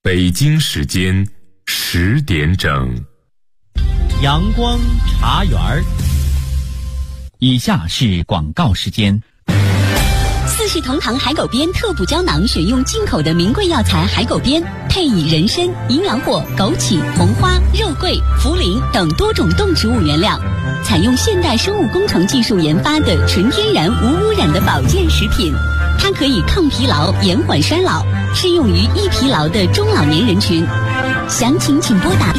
北京时间10点整。 阳光茶园儿。以下是广告时间。 四世同堂海狗鞭特补胶囊选用进口的名贵药材海狗鞭，配以人参、营养果、枸杞、红花、肉桂、茯苓等多种动植物原料，采用现代生物工程技术研发的纯天然无污染的保健食品。它可以抗疲劳、延缓衰老，适用于易疲劳的中老年人群。详情请拨打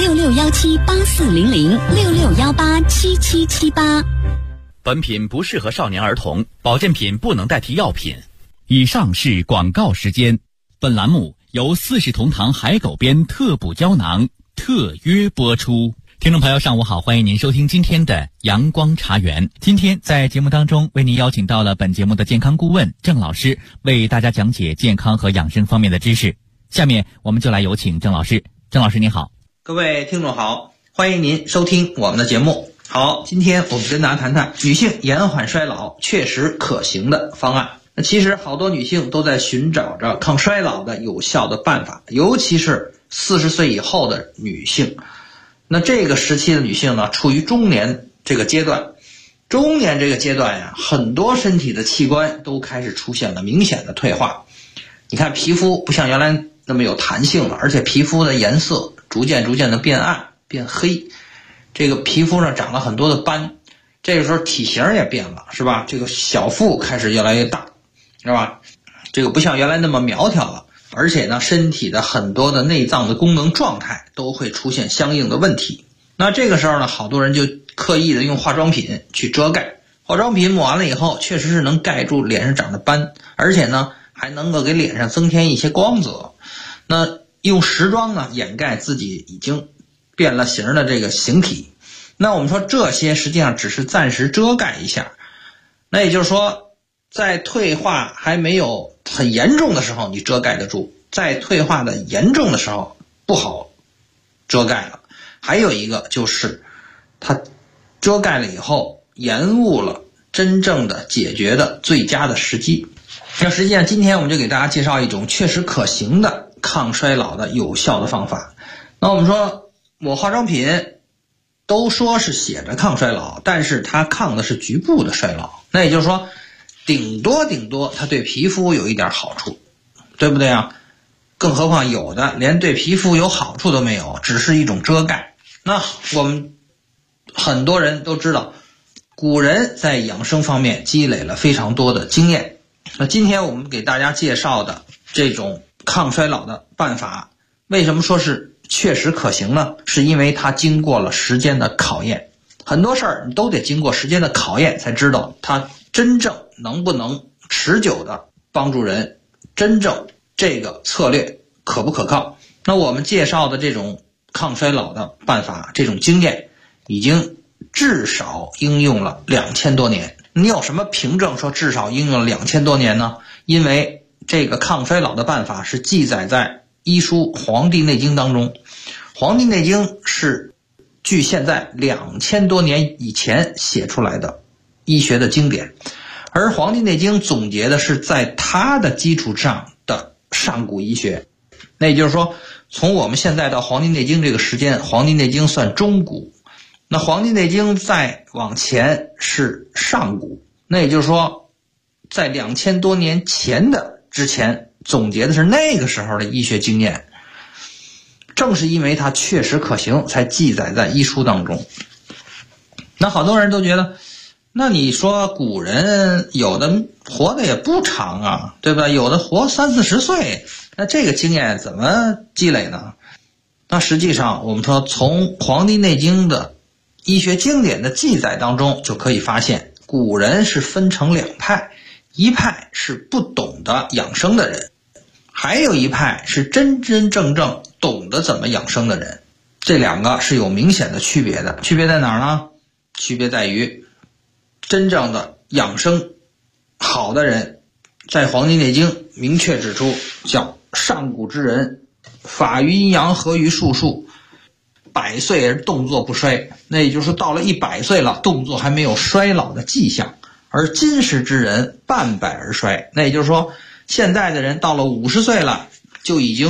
6617840066187778。 本品不适合少年儿童，保健品不能代替药品。以上是广告时间。本栏目由四世同堂海狗鞭特补胶囊特约播出。听众朋友上午好，欢迎您收听今天的阳光茶园。今天在节目当中为您邀请到了本节目的健康顾问郑老师，为大家讲解健康和养生方面的知识。下面我们就来有请郑老师。郑老师您好。 各位听众好，欢迎您收听我们的节目。好，今天我们跟大家谈谈女性延缓衰老确实可行的方案。那其实好多女性都在寻找着抗衰老的有效的办法，尤其是40岁以后的女性。那这个时期的女性呢，处于中年这个阶段。中年这个阶段呀，很多身体的器官都开始出现了明显的退化。你看皮肤不像原来那么有弹性了，而且皮肤的颜色逐渐的变暗变黑，这个皮肤上长了很多的斑，这个时候体型也变了，是吧？这个小腹开始越来越大，是吧？这个不像原来那么苗条了，而且呢，身体的很多的内脏的功能状态都会出现相应的问题。那这个时候呢，好多人就刻意的用化妆品去遮盖，化妆品抹完了以后，确实是能盖住脸上长的斑，而且呢，还能够给脸上增添一些光泽。那用时装呢，掩盖自己已经变了形的这个形体。那我们说这些实际上只是暂时遮盖一下，那也就是说在退化还没有很严重的时候你遮盖得住，在退化的严重的时候不好遮盖了。还有一个就是它遮盖了以后延误了真正的解决的最佳的时机。那实际上今天我们就给大家介绍一种确实可行的抗衰老的有效的方法。那我们说抹化妆品都说是写着抗衰老，但是它抗的是局部的衰老，那也就是说顶多它对皮肤有一点好处，对不对啊？更何况有的连对皮肤有好处都没有，只是一种遮盖。那我们很多人都知道，古人在养生方面积累了非常多的经验。那今天我们给大家介绍的这种抗衰老的办法，为什么说是确实可行呢？是因为它经过了时间的考验。很多事儿你都得经过时间的考验才知道它真正能不能持久的帮助人，真正这个策略可不可靠。那我们介绍的这种抗衰老的办法，这种经验已经至少应用了2000多年。你有什么凭证说至少应用了2000多年呢？因为这个抗衰老的办法是记载在医书《黄帝内经》当中。《黄帝内经》是距现在2000多年以前写出来的医学的经典，而《黄帝内经》总结的是在它的基础上的上古医学。那也就是说，从我们现在到《黄帝内经》这个时间，《黄帝内经》算中古，那《黄帝内经》再往前是上古。那也就是说，在2000多年前的之前总结的是那个时候的医学经验，正是因为它确实可行才记载在医书当中。那好多人都觉得，那你说古人有的活的也不长啊，对吧？有的活30-40岁，那这个经验怎么积累呢？那实际上我们说从《黄帝内经》的医学经典的记载当中就可以发现，古人是分成两派，一派是不懂得养生的人，还有一派是真正懂得怎么养生的人。这两个是有明显的区别的。区别在哪儿呢？区别在于真正的养生好的人，在《黄帝内经》明确指出，叫上古之人，法于阴阳，合于术数，100岁而动作不衰。那也就是说到了100岁了，动作还没有衰老的迹象。而今时之人，半百而衰。那也就是说现在的人到了50岁了，就已经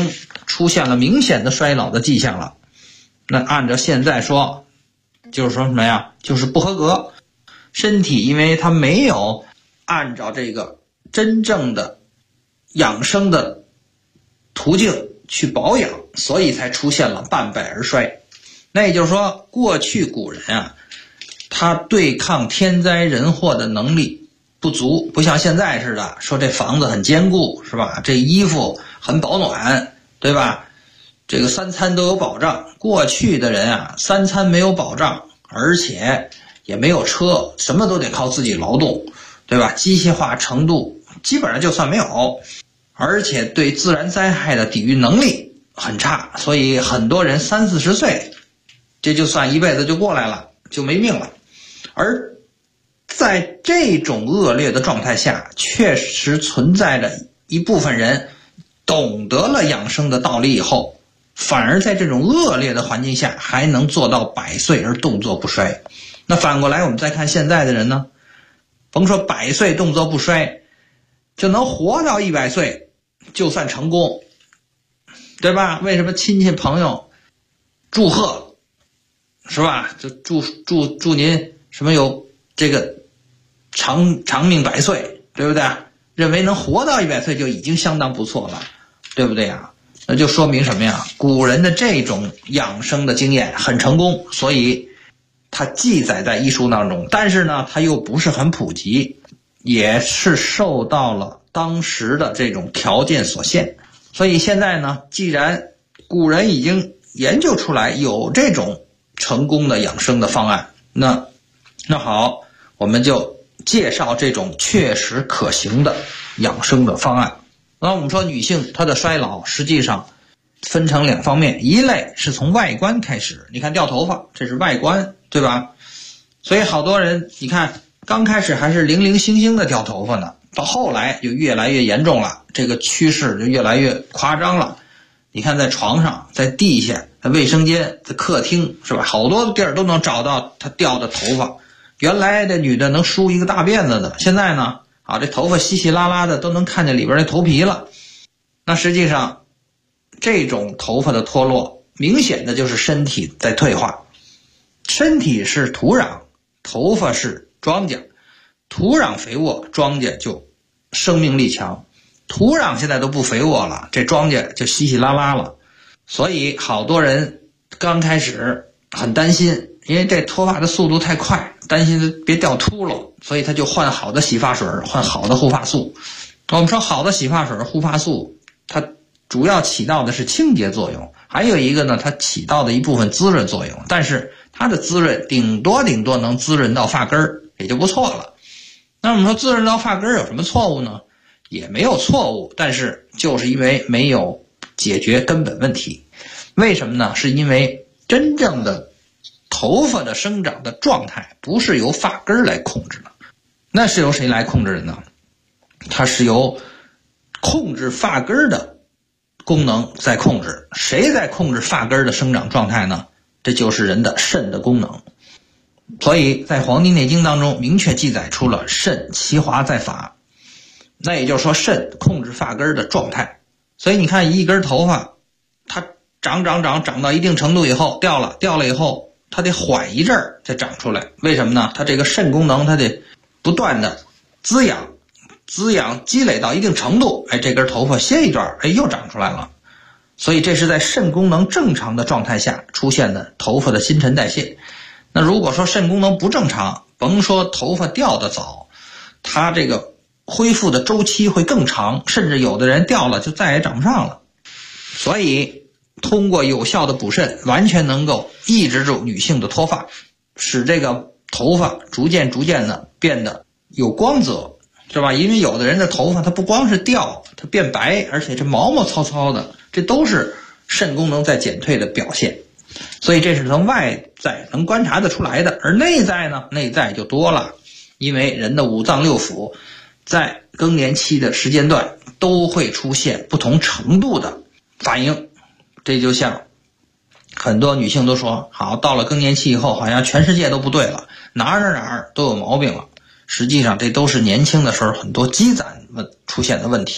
出现了明显的衰老的迹象了。那按照现在说，就是说什么呀？就是不合格，身体因为它没有按照这个真正的养生的途径去保养，所以才出现了半败而衰。那也就是说，过去古人啊，他对抗天灾人祸的能力不足，不像现在似的，说这房子很坚固，是吧？这衣服很保暖，对吧？这个3餐都有保障。过去的人啊，3餐没有保障，而且也没有车，什么都得靠自己劳动，对吧？机械化程度基本上就算没有，而且对自然灾害的抵御能力很差，所以很多人30-40岁，这就算一辈子就过来了，就没命了。而在这种恶劣的状态下，确实存在着一部分人懂得了养生的道理以后，反而在这种恶劣的环境下还能做到100岁而动作不衰。那反过来我们再看现在的人呢，甭说100岁动作不衰，就能活到100岁就算成功，对吧？为什么亲戚朋友祝贺，是吧？就祝您什么有这个长命100岁，对不对？认为能活到100岁就已经相当不错了，对不对呀？那就说明什么呀？古人的这种养生的经验很成功，所以它记载在医书当中，但是呢，它又不是很普及，也是受到了当时的这种条件所限。所以现在呢，既然古人已经研究出来有这种成功的养生的方案，那好，我们就介绍这种确实可行的养生的方案。那我们说女性她的衰老实际上分成2方面，一类是从外观开始，你看掉头发，这是外观，对吧？所以好多人你看刚开始还是零零星星的掉头发呢，到后来就越来越严重了，这个趋势就越来越夸张了。你看在床上，在地下，在卫生间，在客厅，是吧？好多地儿都能找到她掉的头发。原来这女的能梳一个大辫子的，现在呢这头发稀稀拉拉的都能看见里边的头皮了。那实际上这种头发的脱落明显的就是身体在退化。身体是土壤，头发是庄稼，土壤肥沃，庄稼就生命力强。土壤现在都不肥沃了，这庄稼就稀稀拉拉了。所以好多人刚开始很担心，因为这脱发的速度太快，担心别掉秃噜，所以他就换好的洗发水，换好的护发素。我们说好的洗发水、护发素，它主要起到的是清洁作用，还有一个呢，它起到的一部分滋润作用，但是它的滋润顶多能滋润到发根儿，也就不错了。那我们说滋润到发根儿有什么错误呢？也没有错误，但是就是因为没有解决根本问题。为什么呢？是因为真正的头发的生长的状态不是由发根来控制的，那是由谁来控制的呢？它是由控制发根的功能在控制。谁在控制发根的生长状态呢？这就是人的肾的功能。所以在《黄帝内经》当中明确记载出了肾其华在发，那也就是说肾控制发根的状态。所以你看一根头发它长到一定程度以后掉了以后，它得缓一阵儿再长出来。为什么呢？它这个肾功能它得不断的滋养积累到一定程度，这根头发歇一段，又长出来了。所以这是在肾功能正常的状态下出现的头发的新陈代谢。那如果说肾功能不正常，甭说头发掉得早，它这个恢复的周期会更长，甚至有的人掉了就再也长不上了。所以通过有效的补肾，完全能够抑制住女性的脱发，使这个头发逐渐的变得有光泽，是吧？因为有的人的头发它不光是掉，它变白，而且这毛毛糙糙的，这都是肾功能在减退的表现。所以这是从外在能观察得出来的。而内在呢？内在就多了，因为人的五脏六腑在更年期的时间段都会出现不同程度的反应。这就像很多女性都说，好，到了更年期以后好像全世界都不对了，哪儿都有毛病了。实际上这都是年轻的时候很多积攒出现的问题。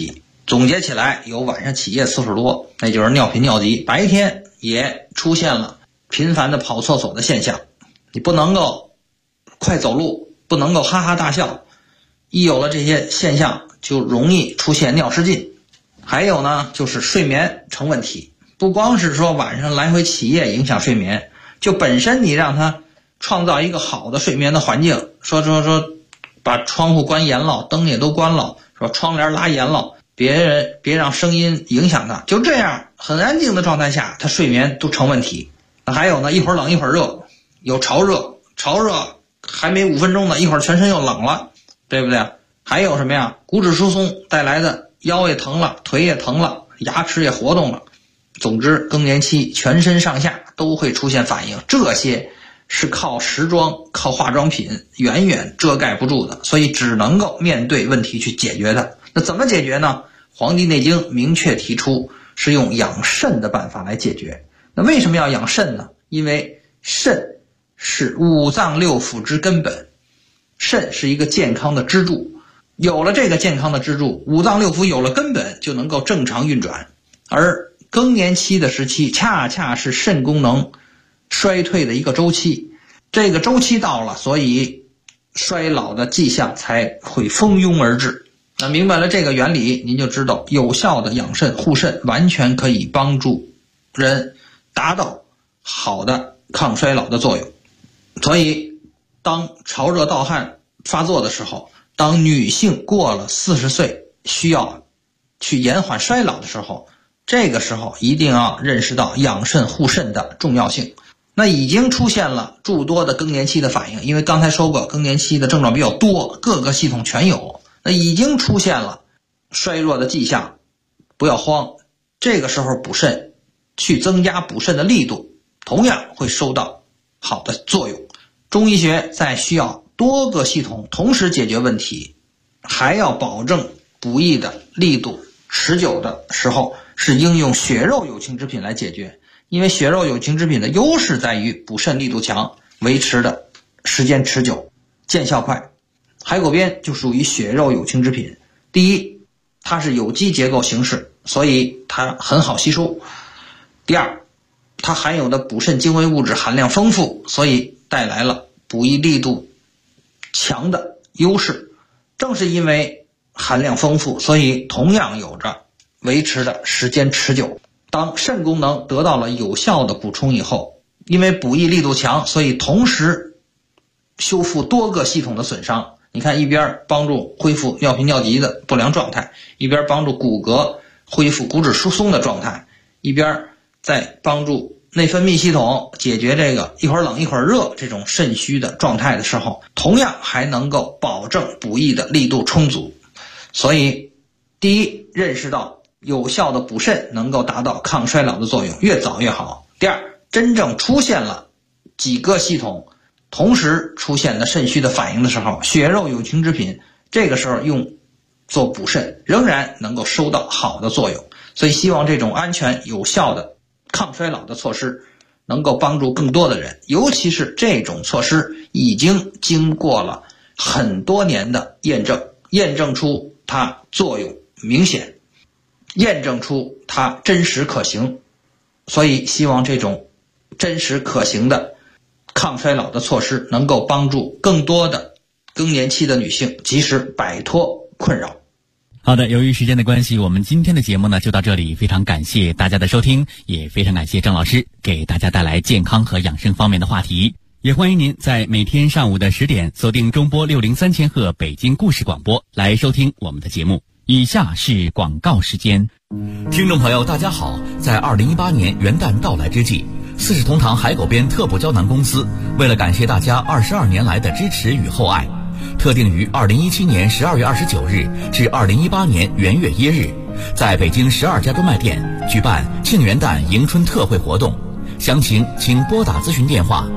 总结起来有晚上起夜次数多，那就是尿频尿急，白天也出现了频繁的跑厕所的现象，你不能够快走路，不能够哈哈大笑，一有了这些现象就容易出现尿失禁。还有呢，就是睡眠成问题，不光是说晚上来回起夜影响睡眠，就本身你让他创造一个好的睡眠的环境，说把窗户关严了，灯也都关了，说窗帘拉严了，别让声音影响他，就这样很安静的状态下，他睡眠都成问题。还有呢，一会儿冷一会儿热，有潮热还没5分钟呢，一会儿全身又冷了，对不对？还有什么呀？骨质疏松带来的腰也疼了，腿也疼了，牙齿也活动了。总之，更年期全身上下都会出现反应，这些是靠时装、靠化妆品远远遮盖不住的，所以只能够面对问题去解决它。那怎么解决呢？《黄帝内经》明确提出是用养肾的办法来解决。那为什么要养肾呢？因为肾是五脏六腑之根本，肾是一个健康的支柱，有了这个健康的支柱，五脏六腑有了根本，就能够正常运转。而更年期的时期恰恰是肾功能衰退的一个周期，这个周期到了，所以衰老的迹象才会蜂拥而至。那明白了这个原理，您就知道有效的养肾护肾完全可以帮助人达到好的抗衰老的作用。所以当潮热盗汗发作的时候，当女性过了40岁需要去延缓衰老的时候，这个时候一定要认识到养肾护肾的重要性。那已经出现了诸多的更年期的反应，因为刚才说过更年期的症状比较多，各个系统全有，那已经出现了衰弱的迹象，不要慌，这个时候补肾，去增加补肾的力度，同样会收到好的作用。中医学在需要多个系统同时解决问题，还要保证补益的力度持久的时候，是应用血肉有情之品来解决。因为血肉有情之品的优势在于补肾力度强，维持的时间持久，见效快。海狗鞭就属于血肉有情之品。第一，它是有机结构形式，所以它很好吸收。第二，它含有的补肾精微物质含量丰富，所以带来了补益力度强的优势。正是因为含量丰富，所以同样有着维持的时间持久。当肾功能得到了有效的补充以后，因为补益力度强，所以同时修复多个系统的损伤。你看，一边帮助恢复尿频尿急的不良状态，一边帮助骨骼恢复骨质疏松的状态，一边在帮助内分泌系统解决这个一会儿冷一会儿热这种肾虚的状态的时候，同样还能够保证补益的力度充足。所以第一，认识到有效的补肾能够达到抗衰老的作用，越早越好。第二，真正出现了几个系统同时出现的肾虚的反应的时候，血肉有情之品这个时候用做补肾仍然能够收到好的作用。所以希望这种安全有效的抗衰老的措施能够帮助更多的人，尤其是这种措施已经经过了很多年的验证出它作用明显，验证出它真实可行。所以希望这种真实可行的抗衰老的措施能够帮助更多的更年期的女性及时摆脱困扰。 好的，由于时间的关系，我们今天的节目呢就到这里，非常感谢大家的收听，也非常感谢郑老师给大家带来健康和养生方面的话题。也欢迎您在每天上午的10点锁定中波603千赫北京故事广播来收听我们的节目。以下是广告时间。 听众朋友大家好，在2018年元旦到来之际，四世同堂海狗鞭特补胶囊公司为了感谢大家22年来的支持与厚爱，特定于2017年12月29日至2018年元月1日，在北京12家专卖店举办庆元旦迎春特惠活动。详情请拨打咨询电话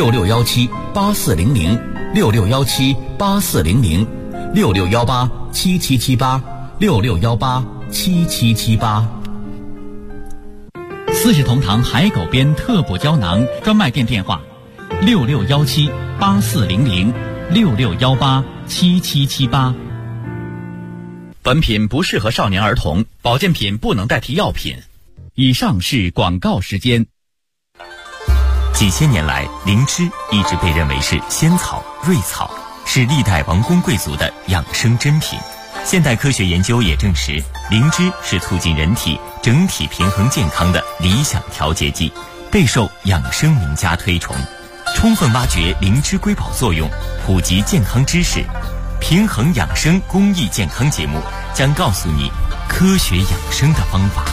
66178400 66178400 66187778 66187778。 四世同堂海狗鞭特补胶囊专卖店电话66178400 66187778。 本品不适合少年儿童，保健品不能代替药品。以上是广告时间。 几千年来，灵芝一直被认为是仙草、瑞草，是历代王公贵族的养生珍品。现代科学研究也证实，灵芝是促进人体整体平衡健康的理想调节剂，备受养生名家推崇。充分挖掘灵芝瑰宝作用，普及健康知识，平衡养生公益健康节目将告诉你科学养生的方法。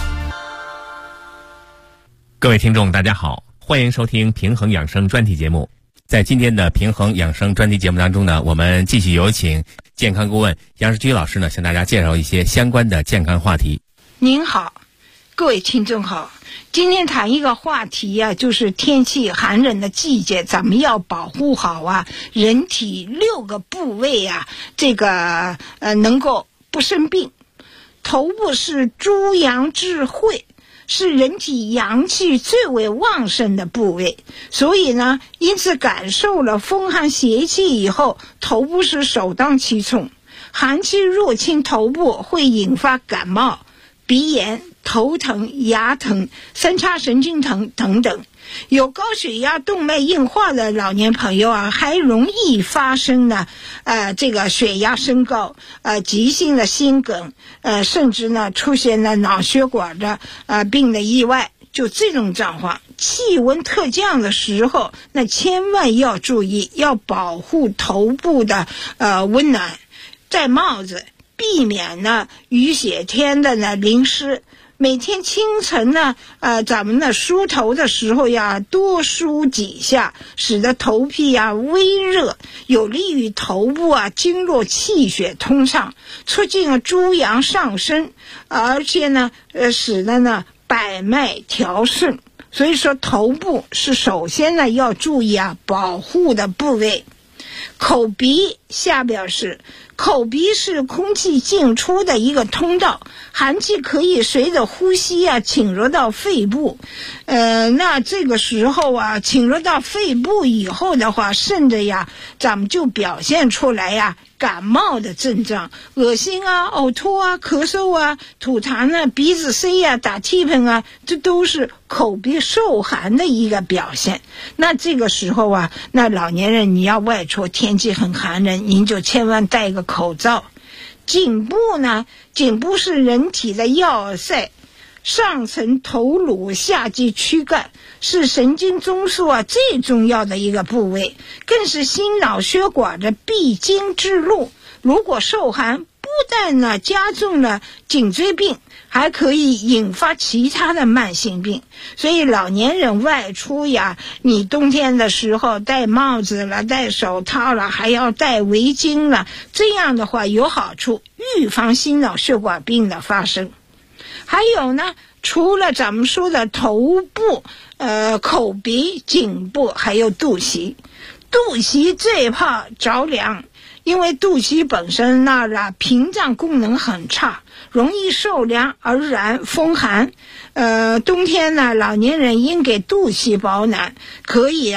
各位听众大家好，欢迎收听平衡养生专题节目。在今天的平衡养生专题节目当中呢，我们继续有请健康顾问杨世居老师呢，向大家介绍一些相关的健康话题。 您好，各位听众好，今天谈一个话题啊，就是天气寒冷的季节，咱们要保护好啊人体6个部位啊，能够不生病。头部是诸阳之会，是人体阳气最为旺盛的部位，所以呢，因此感受了风寒邪气以后，头部是首当其冲。寒气入侵头部会引发感冒、鼻炎、头疼、牙疼、三叉神经疼等等。有高血压、动脉硬化的老年朋友啊，还容易发生呢，血压升高，急性的心梗，甚至呢出现了脑血管的病的意外。就这种状况，气温特降的时候，那千万要注意，要保护头部的温暖，戴帽子，避免呢雨雪天的呢淋湿。每天清晨呢，咱们呢梳头的时候呀，多梳几下，使得头皮呀微热，有利于头部啊经络气血通畅，促进了诸阳上升，而且呢，使得呢百脉调顺。所以说，头部是首先呢要注意啊保护的部位。口鼻下表示，口鼻是空气进出的一个通道，寒气可以随着呼吸啊侵入到肺部，那这个时候啊侵入到肺部以后的话，甚至呀咱们就表现出来呀感冒的症状，恶心啊、呕吐啊、咳嗽啊、吐痰啊、鼻子塞啊、打气喷啊，这都是口鼻受寒的一个表现。那这个时候啊，那老年人你要外出，天气很寒冷，您就千万戴个口罩。颈部呢，颈部是人体的要塞，上层头颅，下及躯干，是神经中枢啊最重要的一个部位，更是心脑血管的必经之路。如果受寒，不但呢加重了颈椎病，还可以引发其他的慢性病。所以老年人外出呀，你冬天的时候戴帽子了，戴手套了，还要戴围巾了，这样的话有好处，预防心脑血管病的发生。还有呢，除了咱们说的头部、口鼻、颈部，还有肚脐。肚脐最怕着凉，因为肚脐本身屏障功能很差，容易受凉而然风寒。冬天呢，老年人应给肚脐保暖，可以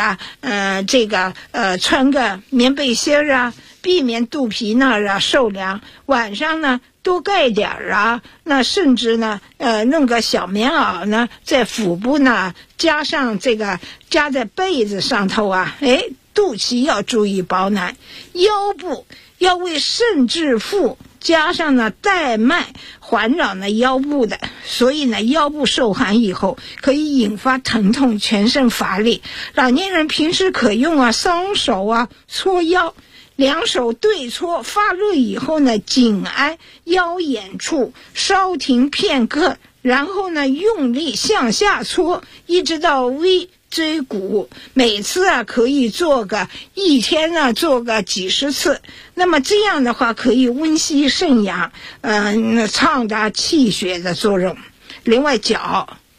穿个棉背心啊，避免肚皮受凉。晚上呢多盖点啊，那甚至呢弄个小棉袄呢，在腹部呢加在被子上头啊，肚脐要注意保暖。腰部要为肾致富，加上呢带脉环绕呢腰部的，所以呢腰部受寒以后可以引发疼痛，全身乏力。老年人平时可用双手搓腰，两手对搓，发热以后呢紧挨腰眼处，稍停片刻，然后呢用力向下搓，一直到微椎骨，每次可以一天做个几十次。那么这样的话可以温煦肾阳，畅达气血的作用。另外脚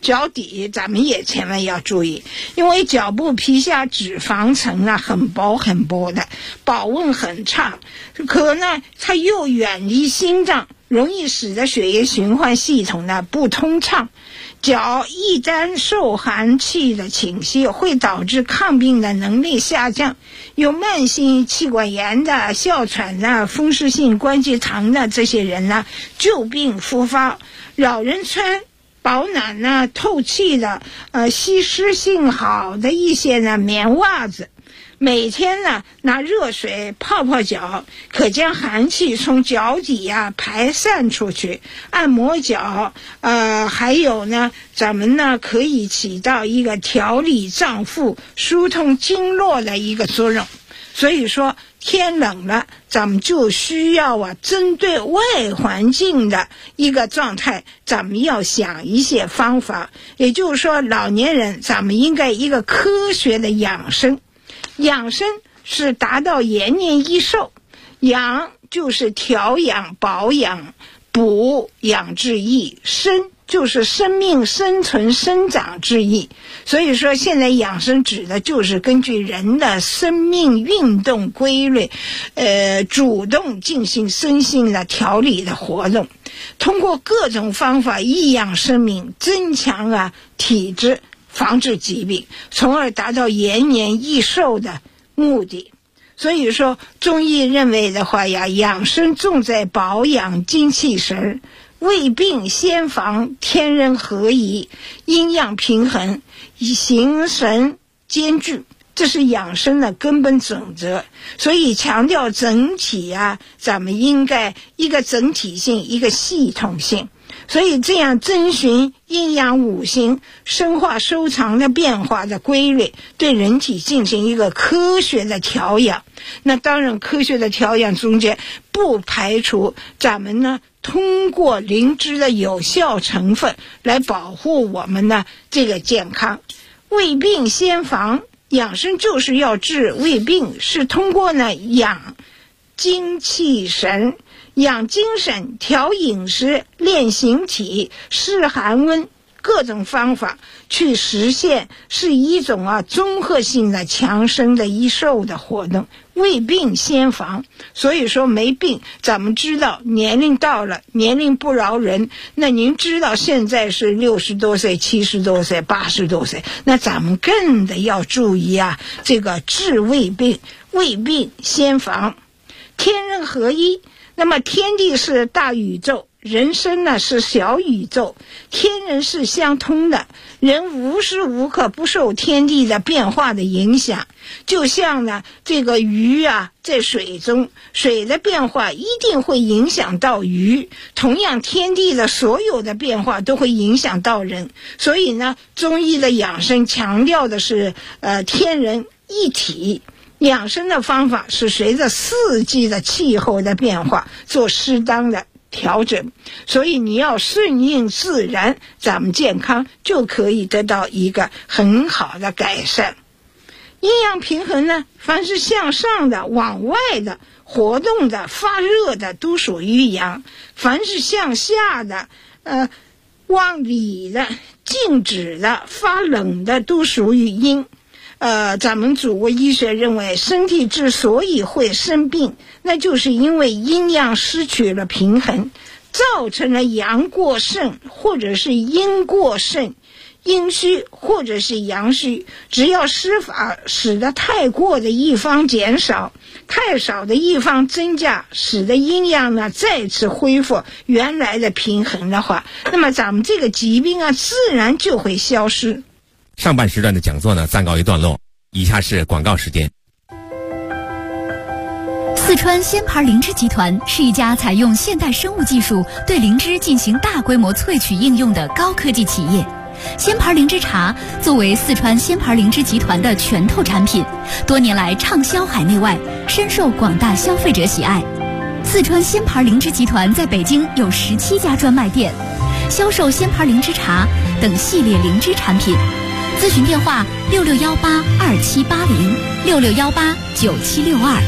脚底咱们也千万要注意，因为脚部皮下脂肪层啊很薄很薄的，保温很差，可呢它又远离心脏，容易使得血液循环系统呢不通畅。脚一旦受寒气的侵袭，会导致抗病的能力下降，有慢性气管炎的、哮喘的、风湿性关节疼的这些人呢，旧病复发。老人穿保暖呢、透气的、吸湿性好的一些呢棉袜子，每天呢拿热水泡泡脚，可将寒气从脚底排散出去。按摩脚，还有呢，咱们呢可以起到一个调理脏腑、疏通经络的一个作用。所以说天冷了，咱们就需要针对外环境的一个状态，咱们要想一些方法。也就是说，老年人咱们应该一个科学的养生。养生是达到延年益寿，养就是调养保养，补养之意，生就是生命生存生长之意。所以说现在养生指的就是根据人的生命运动规律，主动进行身心的调理的活动，通过各种方法益养生命，增强体质，防治疾病，从而达到延年益寿的目的。所以说中医认为的话呀，养生重在保养精气神，未病先防，天人合一，阴阳平衡，形神兼具，这是养生的根本准则。所以强调整体咱们应该一个整体性，一个系统性。所以这样遵循阴阳五行生化收藏的变化的规律，对人体进行一个科学的调养。那当然科学的调养中间不排除咱们呢通过灵芝的有效成分来保护我们的这个健康。未病先防，养生就是要治未病，是通过呢养精气神，养精神，调饮食，练形体，视寒温，各种方法去实现，是一种综合性的强身的益寿的活动。未病先防，所以说没病，咱们知道年龄到了，年龄不饶人，那您知道现在是60多岁、70多岁、80多岁，那咱们更得要注意这个治未病，未病先防。天人合一，那么天地是大宇宙，人生呢是小宇宙，天人是相通的，人无时无刻不受天地的变化的影响。就像呢这个鱼在水中，水的变化一定会影响到鱼，同样天地的所有的变化都会影响到人。所以呢中医的养生强调的是天人一体。养生的方法是随着四季的气候的变化做适当的调整，所以你要顺应自然，咱们健康就可以得到一个很好的改善。阴阳平衡呢，凡是向上的、往外的、活动的、发热的都属于阳，凡是向下的、往里的、静止的、发冷的都属于阴。咱们祖国医学认为，身体之所以会生病，那就是因为阴阳失去了平衡，造成了阳过盛或者是阴过盛，阴虚或者是阳虚。只要施法使得太过的一方减少，太少的一方增加，使得阴阳呢再次恢复原来的平衡的话，那么咱们这个疾病自然就会消失。 上半时段的讲座呢暂告一段落，以下是广告时间。 四川仙牌灵芝集团是一家采用现代生物技术对灵芝进行大规模萃取应用的高科技企业。仙牌灵芝茶作为四川仙牌灵芝集团的拳头产品，多年来畅销海内外，深受广大消费者喜爱。四川仙牌灵芝集团在北京有17家专卖店，销售仙牌灵芝茶等系列灵芝产品。咨询电话66182780，66189762。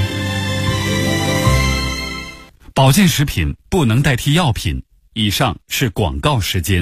保健食品不能代替药品。以上是广告时间。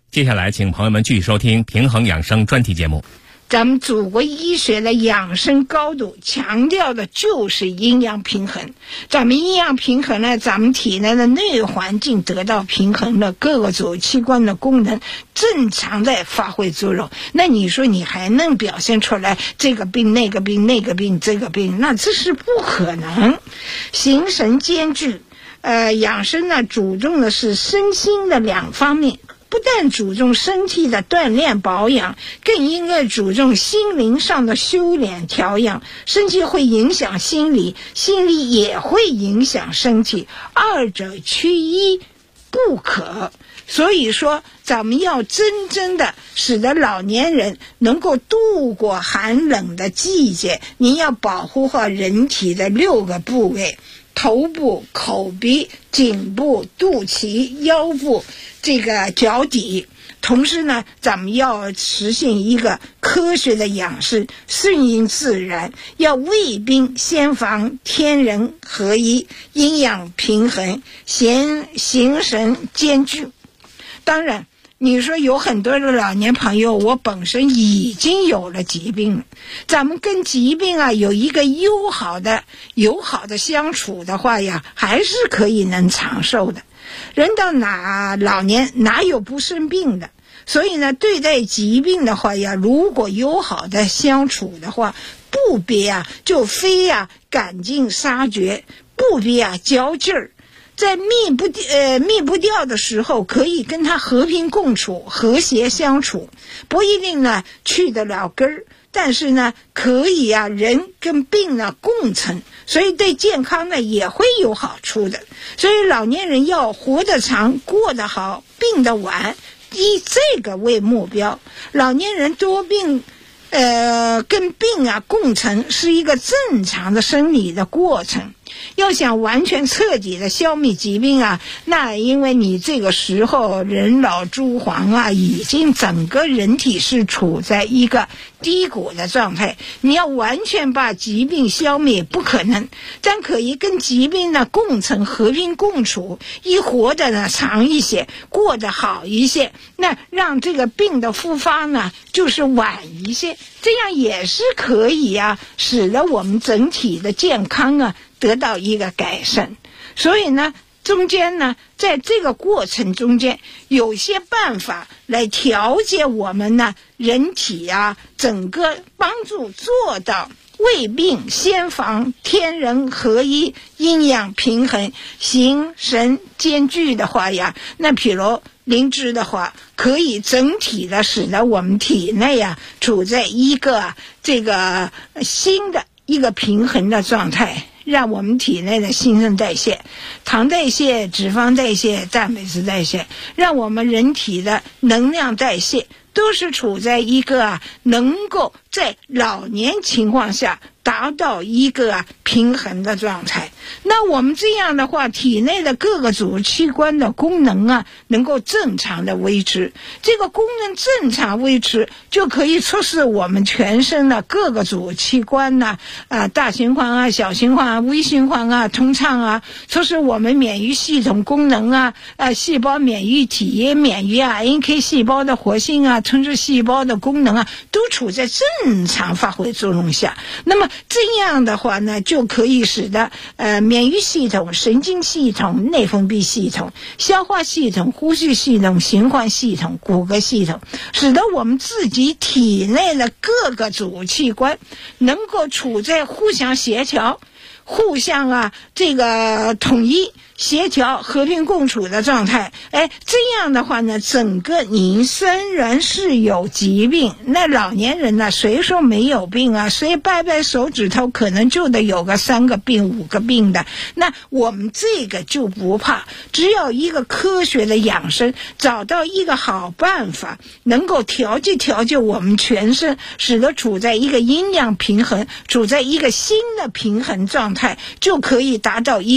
接下来请朋友们继续收听平衡养生专题节目。 咱们祖国医学的养生高度强调的就是阴阳平衡。咱们阴阳平衡呢，咱们体内的内环境得到平衡了，各个组器官的功能正常在发挥作用。那你说你还能表现出来这个病那个病那个病这个病，那这是不可能。形神兼具，养生呢注重的是身心的两方面。不但注重身体的锻炼保养，更应该注重心灵上的修炼调养。身体会影响心理，心理也会影响身体，二者缺一不可。所以说咱们要真正的使得老年人能够度过寒冷的季节，你要保护好人体的6个部位：头部、口鼻、颈部、肚脐、腰部，这个脚底。同时呢，咱们要实现一个科学的养生，顺应自然，要卫病先防，天人合一，阴阳平衡，形神兼具。当然你说有很多的老年朋友，我本身已经有了疾病了，咱们跟疾病啊有一个友好的相处的话呀，还是可以能长寿的。人到老年哪有不生病的？所以呢，对待疾病的话呀，如果友好的相处的话，不必就非赶尽杀绝，不必较劲儿。在灭不掉的时候，可以跟他和平共处，和谐相处，不一定呢去得了根儿，但是呢可以人跟病呢共存，所以对健康呢也会有好处的。所以老年人要活得长，过得好，病得晚，以这个为目标。老年人多病跟病共存是一个正常的生理的过程。要想完全彻底的消灭疾病那因为你这个时候人老珠黄已经整个人体是处在一个低谷的状态，你要完全把疾病消灭不可能，但可以跟疾病呢共存，和平共处，一活得呢长一些，过得好一些，那让这个病的复发呢就是晚一些，这样也是可以使得我们整体的健康得到一个改善。所以呢中间呢，在这个过程中间有些办法来调节我们呢人体整个帮助做到卫病先防，天人合一，阴阳平衡，形神兼具的话那譬如灵芝的话，可以整体的使得我们体内处在一个这个新的一个平衡的状态，让我们体内的新陈代谢、糖代谢、脂肪代谢、蛋白质代谢，让我们人体的能量代谢都是处在一个能够在老年情况下达到一个平衡的状态。那我们这样的话，体内的各个组器官的功能能够正常的维持，这个功能正常维持，就可以促使我们全身的各个组器官大循环小循环微循环通畅促使我们免疫系统功能细胞免疫体免疫NK 细胞的活性吞噬细胞的功能都处在正常发挥作用下。那么这样的话呢，就可以使得免疫系统、神经系统、内分泌系统、消化系统、呼吸系统、循环系统、骨骼系统，使得我们自己体内的各个组器官能够处在互相协调、互相这个统一、协调、和平共处的状态。这样的话呢，整个你虽然是有疾病，那老年人呢，谁说没有病谁掰掰手指头可能就得有个3个病5个病的，那我们这个就不怕，只要一个科学的养生，找到一个好办法，能够调节我们全身，使得处在一个阴阳平衡，处在一个新的平衡状态，就可以达到一